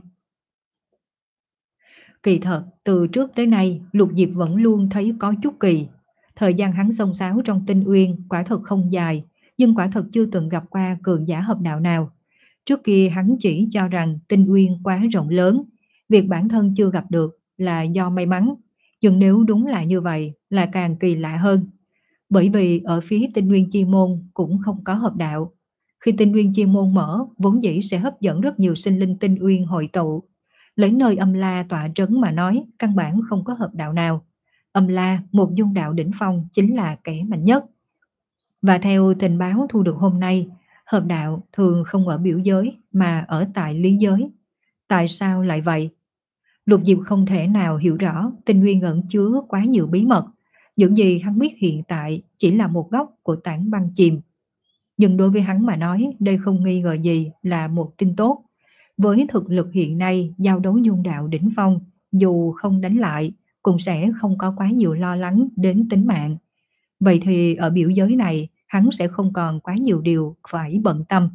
Kỳ thật, từ trước tới nay, Lục Diệp vẫn luôn thấy có chút kỳ. Thời gian hắn xông xáo trong Tinh Uyên quả thật không dài, nhưng quả thật chưa từng gặp qua cường giả hợp đạo nào. Trước kia hắn chỉ cho rằng Tinh Uyên quá rộng lớn, việc bản thân chưa gặp được là do may mắn. Nhưng nếu đúng là như vậy là càng kỳ lạ hơn. Bởi vì ở phía Tinh Nguyên Chi Môn cũng không có hợp đạo. Khi Tinh Nguyên Chi Môn mở, vốn dĩ sẽ hấp dẫn rất nhiều sinh linh Tinh Uyên hội tụ. Lấy nơi Âm La tọa trấn mà nói, căn bản không có hợp đạo nào. Âm La, một dung đạo đỉnh phong, chính là kẻ mạnh nhất. Và theo tình báo thu được hôm nay, hợp đạo thường không ở biểu giới mà ở tại lý giới. Tại sao lại vậy? Lục Diệp không thể nào hiểu rõ Tinh Nguyên ẩn chứa quá nhiều bí mật. Những gì hắn biết hiện tại chỉ là một góc của tảng băng chìm. Nhưng đối với hắn mà nói, đây không nghi ngờ gì là một tin tốt. Với thực lực hiện nay, giao đấu dung đạo đỉnh phong, dù không đánh lại, cũng sẽ không có quá nhiều lo lắng đến tính mạng. Vậy thì ở biểu giới này, hắn sẽ không còn quá nhiều điều phải bận tâm.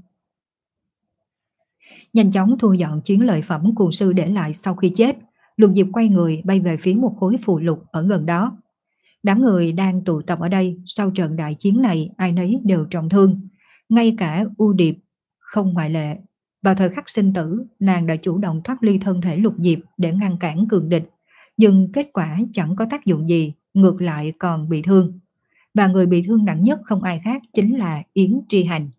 Nhanh chóng thu dọn chiến lợi phẩm cuồng sư để lại sau khi chết, Lục Diệp quay người bay về phía một khối phù lục ở gần đó. Đám người đang tụ tập ở đây sau trận đại chiến này ai nấy đều trọng thương, ngay cả U Điệp không ngoại lệ. Vào thời khắc sinh tử, nàng đã chủ động thoát ly thân thể Lục Diệp để ngăn cản cường địch, nhưng kết quả chẳng có tác dụng gì, ngược lại còn bị thương. Và người bị thương nặng nhất không ai khác chính là Yến Tri Hành.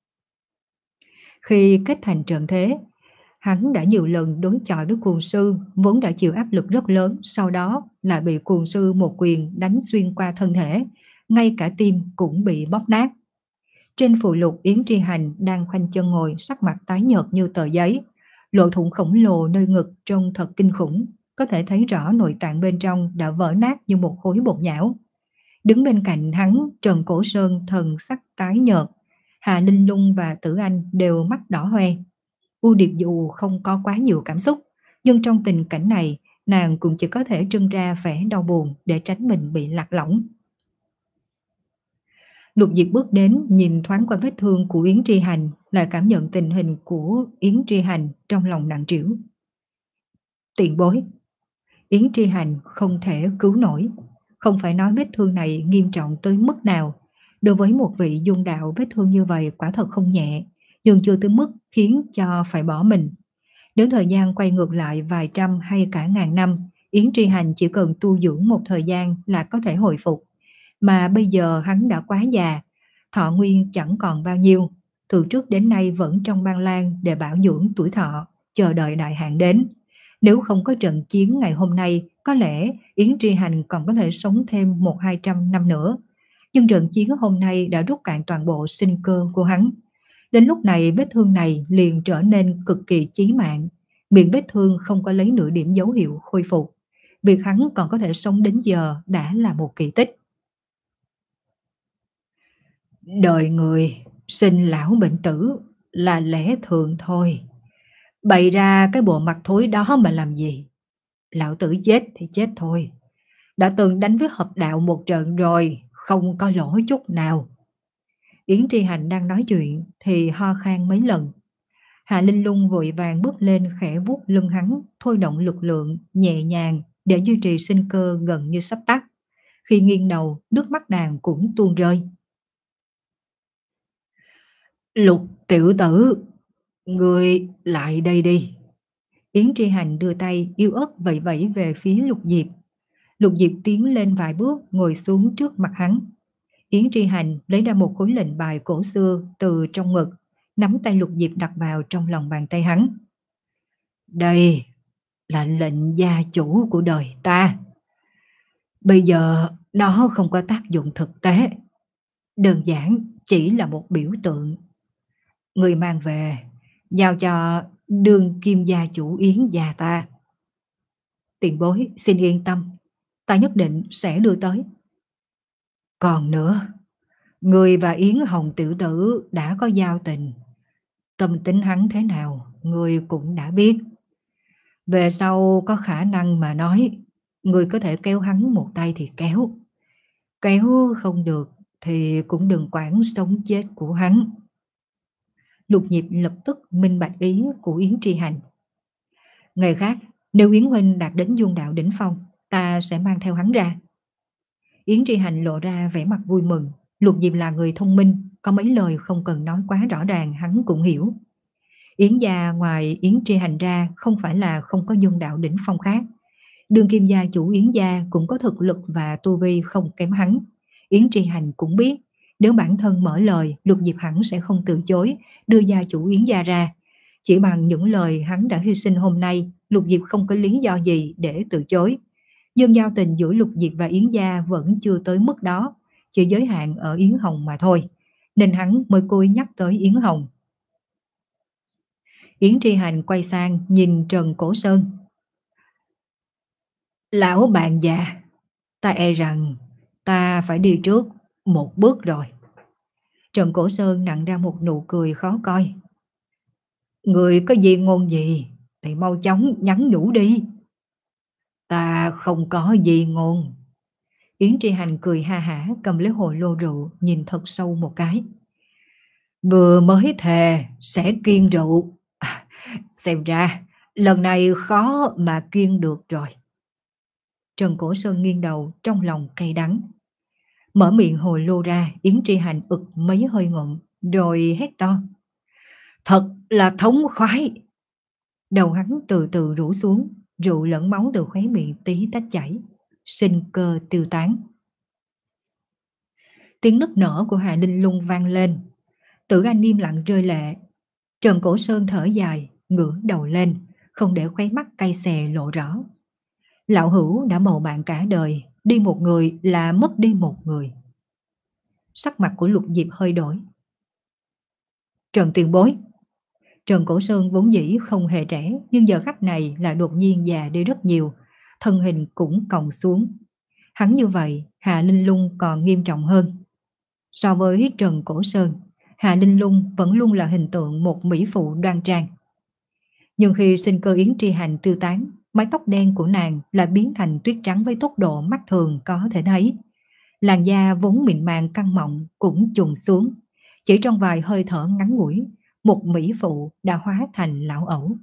Khi kết thành trận thế, hắn đã nhiều lần đối chọi với cuồng sư, vốn đã chịu áp lực rất lớn, sau đó lại bị cuồng sư một quyền đánh xuyên qua thân thể, ngay cả tim cũng bị bóp nát. Trên phù lục, Yến Tri Hành đang khoanh chân ngồi, sắc mặt tái nhợt như tờ giấy. Lỗ thủng khổng lồ nơi ngực trông thật kinh khủng, có thể thấy rõ nội tạng bên trong đã vỡ nát như một khối bột nhão. Đứng bên cạnh hắn, Trần Cổ Sơn thần sắc tái nhợt, Hà Linh Lung và Tử Anh đều mắt đỏ hoe. U Điệp dù không có quá nhiều cảm xúc, nhưng trong tình cảnh này, nàng cũng chỉ có thể trưng ra vẻ đau buồn để tránh mình bị lạc lõng. Lục Diệp bước đến nhìn thoáng qua vết thương của Yến Tri Hành, lại cảm nhận tình hình của Yến Tri Hành trong lòng nặng trĩu. Tiền bối, Yến Tri Hành không thể cứu nổi, không phải nói vết thương này nghiêm trọng tới mức nào. Đối với một vị dung đạo, vết thương như vậy quả thật không nhẹ, nhưng chưa tới mức khiến cho phải bỏ mình. Nếu thời gian quay ngược lại vài trăm hay cả ngàn năm, Yến Tri Hành chỉ cần tu dưỡng một thời gian là có thể hồi phục. Mà bây giờ hắn đã quá già, thọ nguyên chẳng còn bao nhiêu, từ trước đến nay vẫn trong Ban Lang để bảo dưỡng tuổi thọ, chờ đợi đại hạn đến. Nếu không có trận chiến ngày hôm nay, có lẽ Yến Tri Hành còn có thể sống thêm một hai trăm năm nữa. Nhưng trận chiến hôm nay đã rút cạn toàn bộ sinh cơ của hắn. Đến lúc này vết thương này liền trở nên cực kỳ chí mạng, miệng vết thương không có lấy nửa điểm dấu hiệu khôi phục. Việc hắn còn có thể sống đến giờ đã là một kỳ tích. Đời người, sinh lão bệnh tử là lẽ thường thôi. Bày ra cái bộ mặt thối đó mà làm gì? Lão tử chết thì chết thôi. Đã từng đánh với hợp đạo một trận rồi, không có lỗi chút nào. Yến Tri Hành đang nói chuyện thì ho khan mấy lần. Hạ Linh Lung vội vàng bước lên khẽ vuốt lưng hắn, thôi động lực lượng nhẹ nhàng để duy trì sinh cơ gần như sắp tắt. Khi nghiêng đầu, nước mắt nàng cũng tuôn rơi. Lục tiểu tử, người lại đây đi. Yến Tri Hành đưa tay yếu ớt vẫy vẫy về phía Lục Diệp. Lục Diệp tiến lên vài bước ngồi xuống trước mặt hắn. Yến Tri Hành lấy ra một khối lệnh bài cổ xưa từ trong ngực, nắm tay Lục Diệp đặt vào trong lòng bàn tay hắn. Đây là lệnh gia chủ của đời ta. Bây giờ nó không có tác dụng thực tế, đơn giản chỉ là một biểu tượng. Người mang về, giao cho đương kim gia chủ Yến gia ta. Tiền bối xin yên tâm, ta nhất định sẽ đưa tới. Còn nữa, người và Yến Hồng tiểu tử đã có giao tình. Tâm tính hắn thế nào, người cũng đã biết. Về sau có khả năng mà nói, người có thể kéo hắn một tay thì kéo. Kéo không được thì cũng đừng quản sống chết của hắn. Lục Diệp lập tức minh bạch ý của Yến Tri Hành. Ngày khác, nếu Yến huynh đạt đến dung đạo đỉnh phong, ta sẽ mang theo hắn ra. Yến Tri Hành lộ ra vẻ mặt vui mừng. Lục Diệp là người thông minh, có mấy lời không cần nói quá rõ ràng hắn cũng hiểu. Yến gia ngoài Yến Tri Hành ra không phải là không có dung đạo đỉnh phong khác. Đương kim gia chủ Yến gia cũng có thực lực và tu vi không kém hắn. Yến Tri Hành cũng biết, nếu bản thân mở lời, Lục Diệp hẳn sẽ không từ chối đưa gia chủ Yến gia ra. Chỉ bằng những lời hắn đã hy sinh hôm nay, Lục Diệp không có lý do gì để từ chối. Nhưng giao tình giữa Lục Diệp và Yến gia vẫn chưa tới mức đó, chỉ giới hạn ở Yến Hồng mà thôi, nên hắn mới cố ý nhắc tới Yến Hồng. Yến Tri Hành quay sang nhìn Trần Cổ Sơn. Lão bạn già, ta e rằng ta phải đi trước một bước rồi. Trần Cổ Sơn nặn ra một nụ cười khó coi. Người có gì ngôn gì thì mau chóng nhắn nhủ đi. Ta không có gì ngôn. Yến Tri Hành cười ha hả, cầm lấy hồ lô rượu nhìn thật sâu một cái. Vừa mới thề sẽ kiêng rượu, à, xem ra lần này khó mà kiêng được rồi. Trần Cổ Sơn nghiêng đầu trong lòng cay đắng. Mở miệng hồ lô ra, Yến Tri Hành ực mấy hơi ngụm rồi hét to. Thật là thống khoái. Đầu hắn từ từ rũ xuống, rượu lẫn máu từ khóe miệng tí tách chảy, sinh cơ tiêu tán. Tiếng nức nở của Hạ Linh Lung vang lên. Tử Anh im lặng rơi lệ. Trần Cổ Sơn thở dài, ngửa đầu lên, không để khóe mắt cay xè lộ rõ. Lão hữu đã bầu bạn cả đời, đi một người là mất đi một người. Sắc mặt của Lục Diệp hơi đổi. Trần tiền bối. Trần Cổ Sơn vốn dĩ không hề trẻ, nhưng giờ khắc này là đột nhiên già đi rất nhiều, thân hình cũng còng xuống. Hắn như vậy, Hạ Linh Lung còn nghiêm trọng hơn. So với Trần Cổ Sơn, Hạ Linh Lung vẫn luôn là hình tượng một mỹ phụ đoan trang. Nhưng khi sinh cơ Yến Tri Hành tiêu tán, Mái tóc đen của nàng lại biến thành tuyết trắng với tốc độ mắt thường có thể thấy. Làn da vốn mịn màng căng mọng cũng chùng xuống. Chỉ trong vài hơi thở ngắn ngủi, một mỹ phụ đã hóa thành lão ẩu.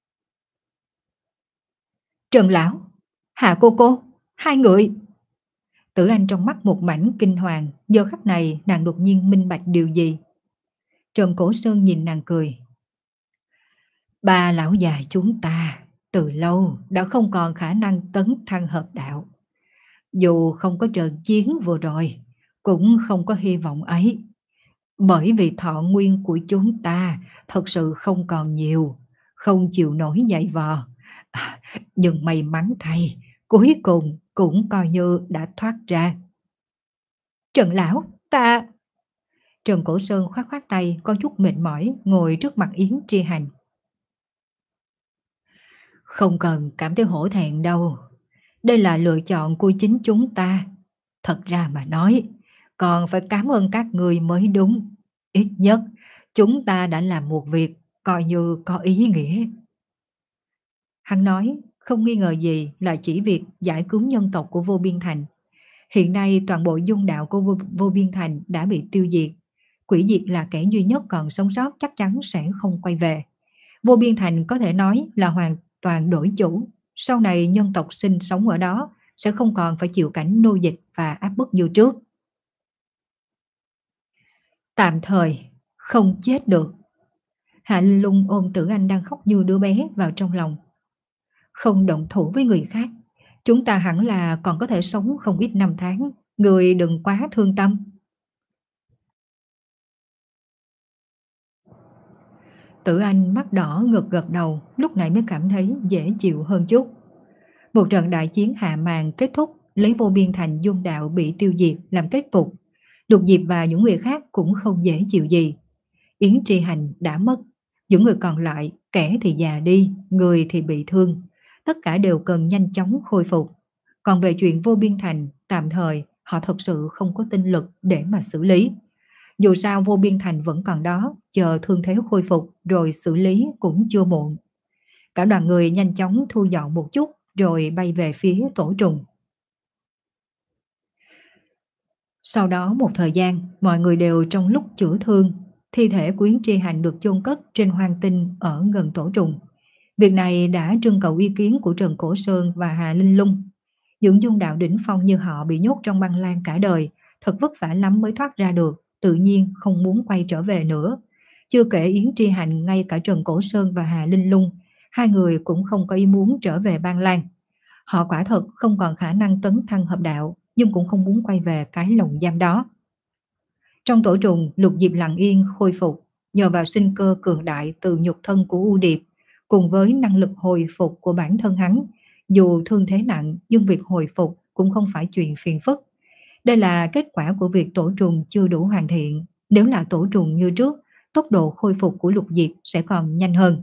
Trần lão, Hạ cô cô, hai người. Tử Anh trong mắt một mảnh kinh hoàng, giờ khắc này nàng đột nhiên minh bạch điều gì. Trần Cổ Sơn nhìn nàng cười. Ba lão già chúng ta từ lâu đã không còn khả năng tấn thăng hợp đạo. Dù không có trận chiến vừa rồi, cũng không có hy vọng ấy. Bởi vì thọ nguyên của chúng ta thật sự không còn nhiều, không chịu nổi dày vò. À, nhưng may mắn thay, cuối cùng cũng coi như đã thoát ra. Trần lão, ta... Trần Cổ Sơn khoát khoát tay có chút mệt mỏi ngồi trước mặt Yến Tri Hành. Không cần cảm thấy hổ thẹn đâu. Đây là lựa chọn của chính chúng ta. Thật ra mà nói, còn phải cảm ơn các người mới đúng. Ít nhất, chúng ta đã làm một việc coi như có ý nghĩa. Hắn nói, không nghi ngờ gì là chỉ việc giải cứu nhân tộc của Vô Biên Thành. Hiện nay toàn bộ dung đạo của Vô, Vô Biên Thành đã bị tiêu diệt. Quỷ diệt là kẻ duy nhất còn sống sót chắc chắn sẽ không quay về. Vô Biên Thành có thể nói là hoàn toàn đổi chủ. Sau này nhân tộc sinh sống ở đó sẽ không còn phải chịu cảnh nô dịch và áp bức như trước. Tạm thời không chết được. Hạ Linh Lung ôm Tử Anh đang khóc như đứa bé vào trong lòng. Không động thủ với người khác, chúng ta hẳn là còn có thể sống không ít năm tháng. Người đừng quá thương tâm. Tử Anh mắt đỏ ngực gật đầu, lúc này mới cảm thấy dễ chịu hơn chút. Một trận đại chiến hạ màn kết thúc, lấy Vô Biên Thành dung đạo bị tiêu diệt làm kết cục. Lục Diệp và những người khác cũng không dễ chịu gì. Yến Tri Hành đã mất, những người còn lại, kẻ thì già đi, người thì bị thương. Tất cả đều cần nhanh chóng khôi phục. Còn về chuyện Vô Biên Thành, tạm thời họ thật sự không có tinh lực để mà xử lý. Dù sao Vô Biên Thành vẫn còn đó, chờ thương thế khôi phục rồi xử lý cũng chưa muộn. Cả đoàn người nhanh chóng thu dọn một chút rồi bay về phía tổ trùng. Sau đó một thời gian, mọi người đều trong lúc chữa thương. Thi thể của Yến Tri Hành được chôn cất trên hoang tinh ở gần tổ trùng. Việc này đã trưng cầu ý kiến của Trần Cổ Sơn và Hạ Linh Lung. Dưỡng dung đạo đỉnh phong như họ bị nhốt trong băng lan cả đời, thật vất vả lắm mới thoát ra được, tự nhiên không muốn quay trở về nữa. Chưa kể Yến Tri Hành, ngay cả Trần Cổ Sơn và Hạ Linh Lung, hai người cũng không có ý muốn trở về băng lan. Họ quả thật không còn khả năng tấn thăng hợp đạo, nhưng cũng không muốn quay về cái lồng giam đó. Trong tổ trùng, Lục Diệp lặng yên khôi phục, nhờ vào sinh cơ cường đại từ nhục thân của U Điệp, cùng với năng lực hồi phục của bản thân hắn. Dù thương thế nặng, nhưng việc hồi phục cũng không phải chuyện phiền phức. Đây là kết quả của việc tổ trùng chưa đủ hoàn thiện. Nếu là tổ trùng như trước, tốc độ khôi phục của Lục Diệp sẽ còn nhanh hơn.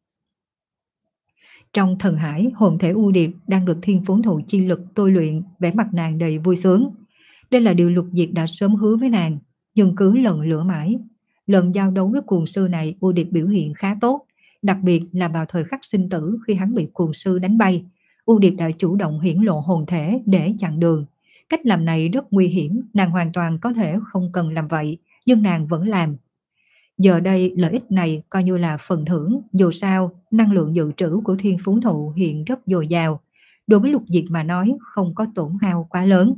Trong thần hải, hồn thể U Điệp đang được thiên phú thụ chi lực tôi luyện, vẻ mặt nàng đầy vui sướng. Đây là điều Lục Diệp đã sớm hứa với nàng, nhưng cứ lần lửa mãi. Lần giao đấu với cuồng sư này, U Điệp biểu hiện khá tốt, đặc biệt là vào thời khắc sinh tử khi hắn bị cuồng sư đánh bay. U Điệp đã chủ động hiển lộ hồn thể để chặn đường. Cách làm này rất nguy hiểm, nàng hoàn toàn có thể không cần làm vậy, nhưng nàng vẫn làm. Giờ đây lợi ích này coi như là phần thưởng, dù sao năng lượng dự trữ của thiên phú thụ hiện rất dồi dào. Đối với Lục Diệp mà nói không có tổn hao quá lớn.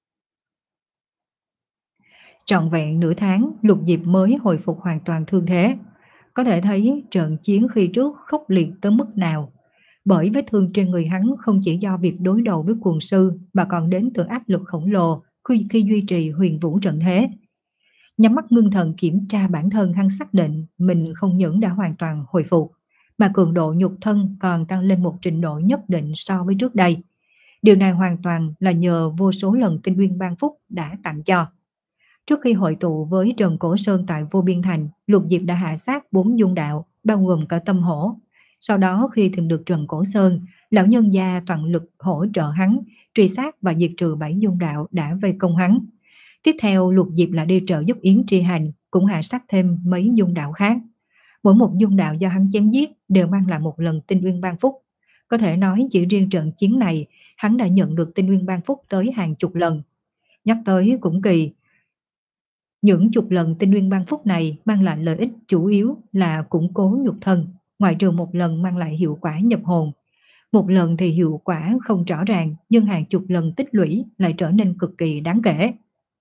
Trọn vẹn nửa tháng, Lục Diệp mới hồi phục hoàn toàn thương thế. Có thể thấy trận chiến khi trước khốc liệt tới mức nào. Bởi vết thương trên người hắn không chỉ do việc đối đầu với cuồng sư, mà còn đến từ áp lực khổng lồ khi, khi duy trì huyền vũ trận thế. Nhắm mắt ngưng thần kiểm tra bản thân, hắn xác định mình không những đã hoàn toàn hồi phục, mà cường độ nhục thân còn tăng lên một trình độ nhất định so với trước đây. Điều này hoàn toàn là nhờ vô số lần tinh nguyên ban phúc đã tặng cho. Trước khi hội tụ với Trần Cổ Sơn tại Vô Biên Thành, Lục Diệp đã hạ sát bốn dung đạo, bao gồm cả tâm hổ. Sau đó khi tìm được Trần Cổ Sơn, lão nhân gia toàn lực hỗ trợ hắn, truy sát và diệt trừ bảy dung đạo đã vây công hắn. Tiếp theo Lục Diệp là đi trợ giúp Yến Tri Hành, cũng hạ sát thêm mấy dung đạo khác. Mỗi một dung đạo do hắn chém giết đều mang lại một lần tinh nguyên ban phúc. Có thể nói chỉ riêng trận chiến này, hắn đã nhận được tinh nguyên ban phúc tới hàng chục lần. Nhắc tới cũng kỳ, những chục lần tinh nguyên ban phúc này mang lại lợi ích chủ yếu là củng cố nhục thân, ngoại trừ một lần mang lại hiệu quả nhập hồn. Một lần thì hiệu quả không rõ ràng, nhưng hàng chục lần tích lũy lại trở nên cực kỳ đáng kể.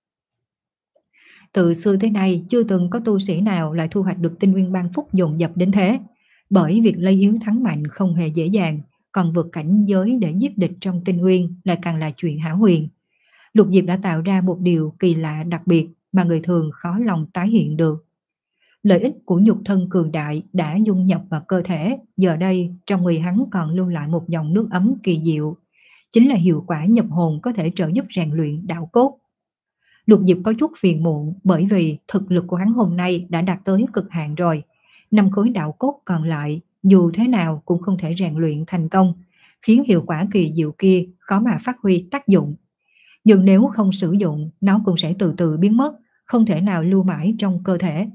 Từ xưa tới nay chưa từng có tu sĩ nào lại thu hoạch được tinh nguyên ban phúc dồn dập đến thế. Bởi việc lấy yếu thắng mạnh không hề dễ dàng, còn vượt cảnh giới để giết địch trong tinh nguyên lại càng là chuyện hão huyền. Lục Diệp đã tạo ra một điều kỳ lạ đặc biệt mà người thường khó lòng tái hiện được. Lợi ích của nhục thân cường đại đã dung nhập vào cơ thể, giờ đây trong người hắn còn lưu lại một dòng nước ấm kỳ diệu. Chính là hiệu quả nhập hồn có thể trợ giúp rèn luyện đạo cốt. Lục Diệp có chút phiền muộn bởi vì thực lực của hắn hôm nay đã đạt tới cực hạn rồi. Năm khối đạo cốt còn lại dù thế nào cũng không thể rèn luyện thành công, khiến hiệu quả kỳ diệu kia khó mà phát huy tác dụng. Nhưng nếu không sử dụng, nó cũng sẽ từ từ biến mất, không thể nào lưu mãi trong cơ thể.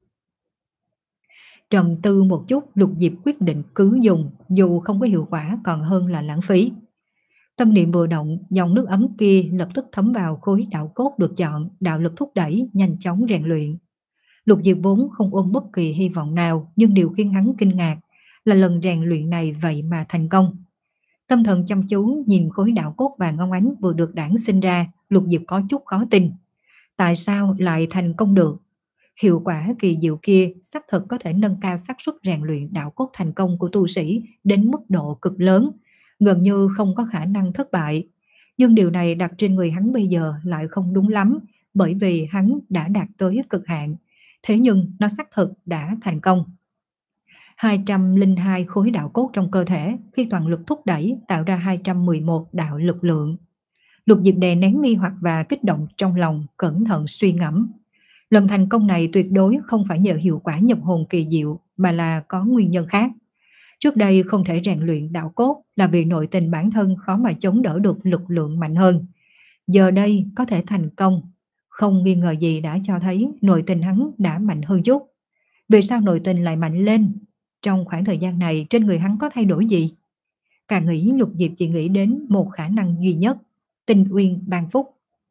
Trầm tư một chút, Lục Diệp quyết định cứ dùng, dù không có hiệu quả còn hơn là lãng phí. Tâm niệm vừa động, dòng nước ấm kia lập tức thấm vào khối đạo cốt được chọn, đạo lực thúc đẩy, nhanh chóng rèn luyện. Lục Diệp vốn không ôm bất kỳ hy vọng nào, nhưng điều khiến hắn kinh ngạc là lần rèn luyện này vậy mà thành công. Tâm thần chăm chú nhìn khối đạo cốt vàng óng ánh vừa được đản sinh ra, Lục Diệp có chút khó tin. Tại sao lại thành công được? Hiệu quả kỳ diệu kia xác thực có thể nâng cao xác suất rèn luyện đạo cốt thành công của tu sĩ đến mức độ cực lớn, gần như không có khả năng thất bại. Nhưng điều này đặt trên người hắn bây giờ lại không đúng lắm, bởi vì hắn đã đạt tới cực hạn. Thế nhưng nó xác thực đã thành công. hai trăm lẻ hai khối đạo cốt trong cơ thể khi toàn lực thúc đẩy tạo ra hai trăm mười một đạo lực lượng. Lục Diệp đè nén nghi hoặc và kích động trong lòng, cẩn thận suy ngẫm. Lần thành công này tuyệt đối không phải nhờ hiệu quả nhập hồn kỳ diệu, mà là có nguyên nhân khác. Trước đây không thể rèn luyện đạo cốt là vì nội tình bản thân khó mà chống đỡ được lực lượng mạnh hơn. Giờ đây có thể thành công, không nghi ngờ gì đã cho thấy nội tình hắn đã mạnh hơn chút. Vì sao nội tình lại mạnh lên? Trong khoảng thời gian này trên người hắn có thay đổi gì? Càng nghĩ Lục Diệp chỉ nghĩ đến một khả năng duy nhất, tinh uyên ban phúc.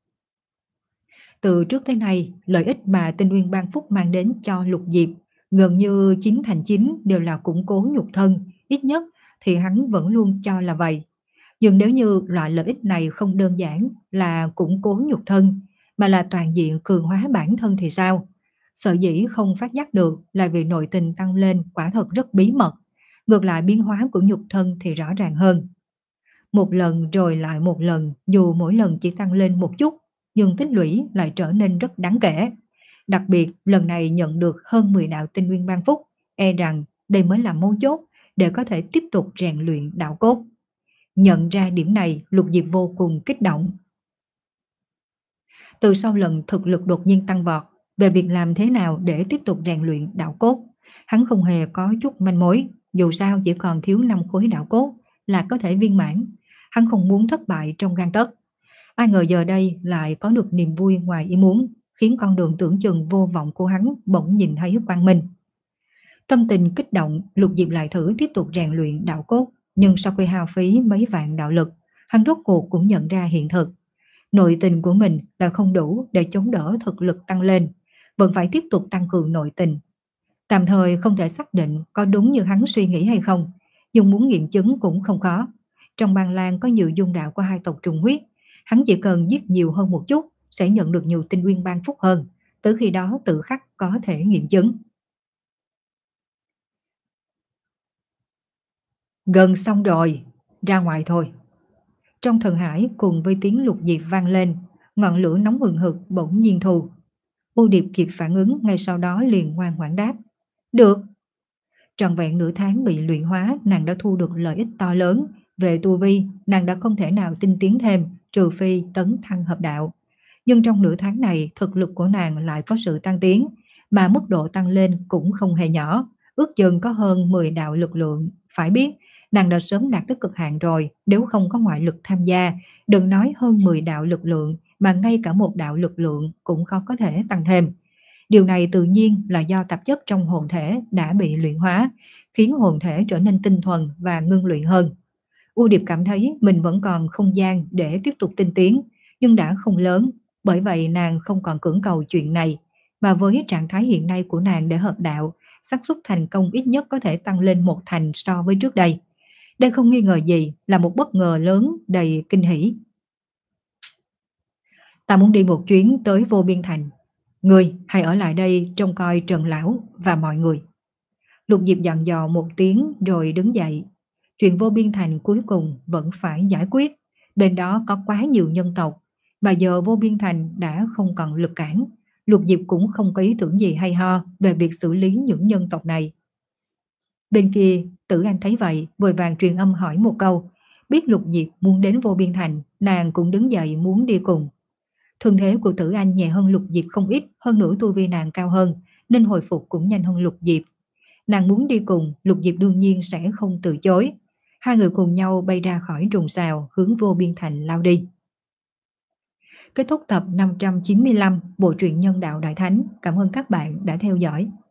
Từ trước tới nay, lợi ích mà tinh uyên ban phúc mang đến cho Lục Diệp gần như chín thành chín đều là củng cố nhục thân, ít nhất thì hắn vẫn luôn cho là vậy. Nhưng nếu như loại lợi ích này không đơn giản là củng cố nhục thân, mà là toàn diện cường hóa bản thân thì sao? Sở dĩ không phát giác được là vì nội tình tăng lên quả thật rất bí mật, ngược lại biến hóa của nhục thân thì rõ ràng hơn. Một lần rồi lại một lần, dù mỗi lần chỉ tăng lên một chút, nhưng tích lũy lại trở nên rất đáng kể. Đặc biệt lần này nhận được hơn mười đạo tinh nguyên ban phúc, e rằng đây mới là mấu chốt để có thể tiếp tục rèn luyện đạo cốt. Nhận ra điểm này, Lục Diệp vô cùng kích động. Từ sau lần thực lực đột nhiên tăng vọt, về việc làm thế nào để tiếp tục rèn luyện đạo cốt, hắn không hề có chút manh mối, dù sao chỉ còn thiếu năm khối đạo cốt là có thể viên mãn. Hắn không muốn thất bại trong gang tấc. Ai ngờ giờ đây lại có được niềm vui ngoài ý muốn, khiến con đường tưởng chừng vô vọng của hắn bỗng nhìn thấy quang minh. Tâm tình kích động, Lục Diệp lại thử tiếp tục rèn luyện đạo cốt, nhưng sau khi hao phí mấy vạn đạo lực, hắn rốt cuộc cũng nhận ra hiện thực. Nội tình của mình là không đủ để chống đỡ thực lực tăng lên, vẫn phải tiếp tục tăng cường nội tình. Tạm thời không thể xác định có đúng như hắn suy nghĩ hay không, nhưng muốn nghiệm chứng cũng không khó. Trong Ban Lan có nhiều dung đạo của hai tộc trùng huyết, hắn chỉ cần giết nhiều hơn một chút sẽ nhận được nhiều tinh nguyên ban phúc hơn, tới khi đó tự khắc có thể nghiệm chứng. Gần xong rồi, ra ngoài thôi. Trong thần hải cùng với tiếng Lục Diệp vang lên, ngọn lửa nóng hừng hực bỗng nhiên thu. U Điệp kịp phản ứng ngay sau đó liền ngoan ngoãn đáp. Được. Trọn vẹn nửa tháng bị luyện hóa, nàng đã thu được lợi ích to lớn. Về tu vi, nàng đã không thể nào tinh tiến thêm, trừ phi tấn thăng hợp đạo. Nhưng trong nửa tháng này, thực lực của nàng lại có sự tăng tiến, mà mức độ tăng lên cũng không hề nhỏ, ước chừng có hơn mười đạo lực lượng. Phải biết, nàng đã sớm đạt tới cực hạn rồi, nếu không có ngoại lực tham gia, đừng nói hơn mười đạo lực lượng, mà ngay cả một đạo lực lượng cũng khó có thể tăng thêm. Điều này tự nhiên là do tạp chất trong hồn thể đã bị luyện hóa, khiến hồn thể trở nên tinh thuần và ngưng luyện hơn. U Điệp cảm thấy mình vẫn còn không gian để tiếp tục tinh tiến, nhưng đã không lớn, bởi vậy nàng không còn cưỡng cầu chuyện này, mà với trạng thái hiện nay của nàng để hợp đạo, xác suất thành công ít nhất có thể tăng lên một thành so với trước đây. Đây không nghi ngờ gì là một bất ngờ lớn đầy kinh hỉ. Ta muốn đi một chuyến tới Vô Biên Thành. Ngươi hãy ở lại đây trông coi Trần Lão và mọi người. Lục Diệp dặn dò một tiếng rồi đứng dậy. Chuyện Vô Biên Thành cuối cùng vẫn phải giải quyết. Bên đó có quá nhiều nhân tộc. Mà giờ Vô Biên Thành đã không còn lực cản. Lục Diệp cũng không có ý tưởng gì hay ho về việc xử lý những nhân tộc này. Bên kia, Tử Anh thấy vậy, vội vàng truyền âm hỏi một câu. Biết Lục Diệp muốn đến Vô Biên Thành, nàng cũng đứng dậy muốn đi cùng. Thương thế của Tử Anh nhẹ hơn Lục Diệp không ít, hơn nữa tu vi nàng cao hơn, nên hồi phục cũng nhanh hơn Lục Diệp. Nàng muốn đi cùng, Lục Diệp đương nhiên sẽ không từ chối. Hai người cùng nhau bay ra khỏi trùng sào, hướng Vô Biên Thành lao đi. Kết thúc tập năm trăm chín mươi lăm bộ truyện Nhân Đạo Đại Thánh. Cảm ơn các bạn đã theo dõi.